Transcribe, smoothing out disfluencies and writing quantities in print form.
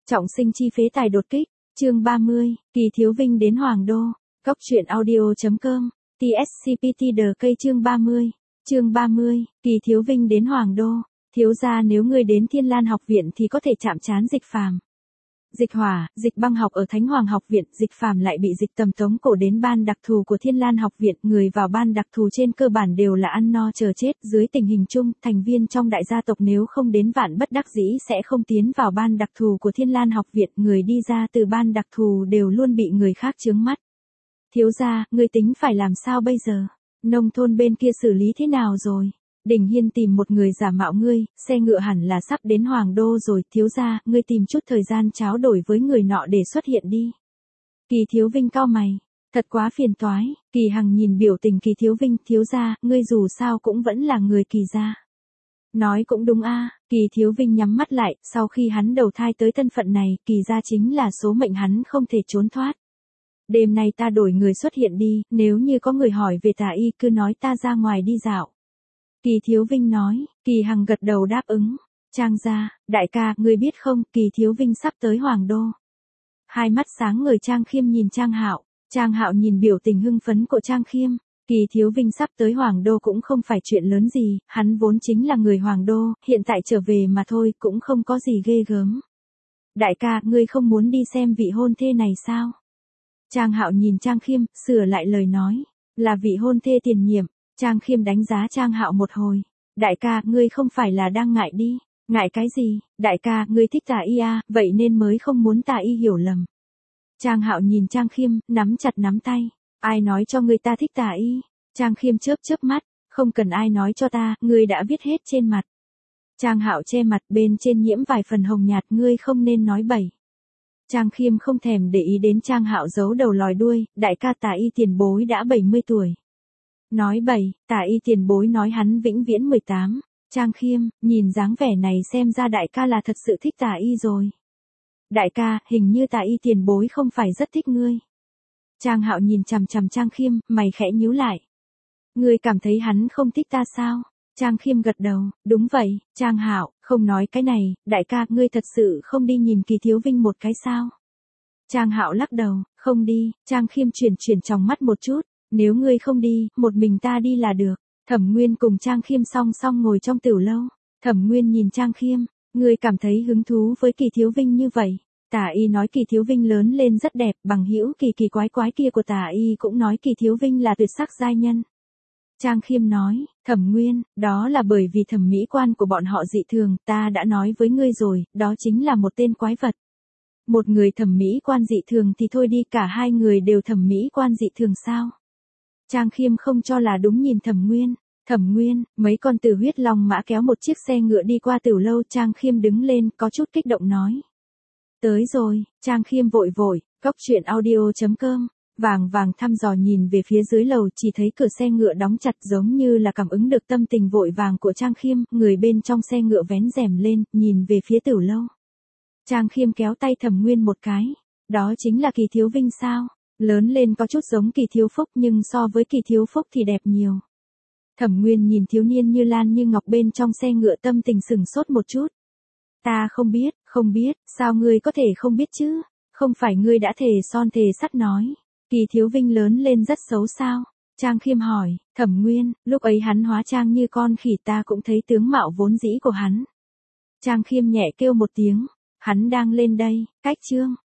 Trọng sinh chi phế tài đột kích, chương 30, Kỳ Thiếu Vinh đến Hoàng Đô, Cóc truyện audio.com, TSCPT The Cây chương 30, Kỳ Thiếu Vinh đến Hoàng Đô, thiếu gia nếu ngươi đến Thiên Lan học viện thì có thể chạm trán Dịch Phàm. Dịch Hỏa, Dịch Băng học ở Thánh Hoàng học viện, Dịch Phàm lại bị dịch tầm tống cổ đến ban đặc thù của Thiên Lan học viện, người vào ban đặc thù trên cơ bản đều là ăn no chờ chết, dưới tình hình chung, thành viên trong đại gia tộc nếu không đến vạn bất đắc dĩ sẽ không tiến vào ban đặc thù của Thiên Lan học viện, người đi ra từ ban đặc thù đều luôn bị người khác chướng mắt. Thiếu gia, ngươi tính phải làm sao bây giờ? Nông thôn bên kia xử lý thế nào rồi? Đình Hiên tìm một người giả mạo ngươi, xe ngựa hẳn là sắp đến Hoàng Đô rồi, thiếu gia, ngươi tìm chút thời gian tráo đổi với người nọ để xuất hiện đi. Kỳ Thiếu Vinh cau mày, thật quá phiền toái. Kỳ Hằng nhìn biểu tình Kỳ Thiếu Vinh, thiếu gia, ngươi dù sao cũng vẫn là người Kỳ gia. Nói cũng đúng a. Kỳ Thiếu Vinh nhắm mắt lại, sau khi hắn đầu thai tới thân phận này, Kỳ gia chính là số mệnh hắn không thể trốn thoát. Đêm nay ta đổi người xuất hiện đi, nếu như có người hỏi về Tà Y cứ nói ta ra ngoài đi dạo. Kỳ Thiếu Vinh nói, Kỳ Hằng gật đầu đáp ứng. Trang gia, đại ca, ngươi biết không, Kỳ Thiếu Vinh sắp tới Hoàng Đô. Hai mắt sáng ngời Trang Khiêm nhìn Trang Hạo, Trang Hạo nhìn biểu tình hưng phấn của Trang Khiêm. Kỳ Thiếu Vinh sắp tới Hoàng Đô cũng không phải chuyện lớn gì, hắn vốn chính là người Hoàng Đô, hiện tại trở về mà thôi, cũng không có gì ghê gớm. Đại ca, ngươi không muốn đi xem vị hôn thê này sao? Trang Hạo nhìn Trang Khiêm, sửa lại lời nói, là vị hôn thê tiền nhiệm. Trang Khiêm đánh giá Trang Hạo một hồi. Đại ca, ngươi không phải là đang ngại đi. Ngại cái gì? Đại ca, ngươi thích Tà Y à, vậy nên mới không muốn Tà Y hiểu lầm. Trang Hạo nhìn Trang Khiêm, nắm chặt nắm tay. Ai nói cho ngươi ta thích Tà Y? Trang Khiêm chớp chớp mắt, không cần ai nói cho ta, ngươi đã viết hết trên mặt. Trang Hạo che mặt, bên trên nhiễm vài phần hồng nhạt, ngươi không nên nói bậy. Trang Khiêm không thèm để ý đến Trang Hạo giấu đầu lòi đuôi, đại ca Tà Y tiền bối đã 70 tuổi. Nói bậy, Tà Y tiền bối nói hắn vĩnh viễn 18. Trang Khiêm, nhìn dáng vẻ này xem ra đại ca là thật sự thích Tà Y rồi. Đại ca, hình như Tà Y tiền bối không phải rất thích ngươi. Trang Hạo nhìn chằm chằm Trang Khiêm, mày khẽ nhíu lại. Ngươi cảm thấy hắn không thích ta sao? Trang Khiêm gật đầu, đúng vậy. Trang Hạo, không nói cái này, đại ca, ngươi thật sự không đi nhìn Kỳ Thiếu Vinh một cái sao? Trang Hạo lắc đầu, không đi. Trang Khiêm chuyển trong mắt một chút. Nếu ngươi không đi, một mình ta đi là được. Thẩm Nguyên cùng Trang Khiêm song song ngồi trong tiểu lâu. Thẩm Nguyên nhìn Trang Khiêm, ngươi cảm thấy hứng thú với Kỳ Thiếu Vinh như vậy. Tà Y nói Kỳ Thiếu Vinh lớn lên rất đẹp, bằng hữu kỳ quái kia của Tà Y cũng nói Kỳ Thiếu Vinh là tuyệt sắc giai nhân. Trang Khiêm nói, Thẩm Nguyên, đó là bởi vì thẩm mỹ quan của bọn họ dị thường, ta đã nói với ngươi rồi, đó chính là một tên quái vật. Một người thẩm mỹ quan dị thường thì thôi đi, cả hai người đều thẩm mỹ quan dị thường sao? Trang Khiêm không cho là đúng nhìn Thẩm Nguyên, mấy con tử huyết long mã kéo một chiếc xe ngựa đi qua tiểu lâu, Trang Khiêm đứng lên, có chút kích động nói. Tới rồi. Trang Khiêm vội, Cóc truyện audio.com, vàng thăm dò nhìn về phía dưới lầu, chỉ thấy cửa xe ngựa đóng chặt, giống như là cảm ứng được tâm tình vội vàng của Trang Khiêm, người bên trong xe ngựa vén rèm lên, nhìn về phía tiểu lâu. Trang Khiêm kéo tay Thẩm Nguyên một cái. Đó chính là Kỳ Thiếu Vinh sao? Lớn lên có chút giống Kỳ Thiếu Phúc nhưng so với Kỳ Thiếu Phúc thì đẹp nhiều. Thẩm Nguyên nhìn thiếu niên như lan như ngọc bên trong xe ngựa, tâm tình sửng sốt một chút. Ta không biết, sao ngươi có thể không biết chứ? Không phải ngươi đã thề son thề sắt nói. Kỳ Thiếu Vinh lớn lên rất xấu sao? Trang Khiêm hỏi, Thẩm Nguyên, lúc ấy hắn hóa trang như con khỉ, ta cũng thấy tướng mạo vốn dĩ của hắn. Trang Khiêm nhẹ kêu một tiếng, hắn đang lên đây, cách chương.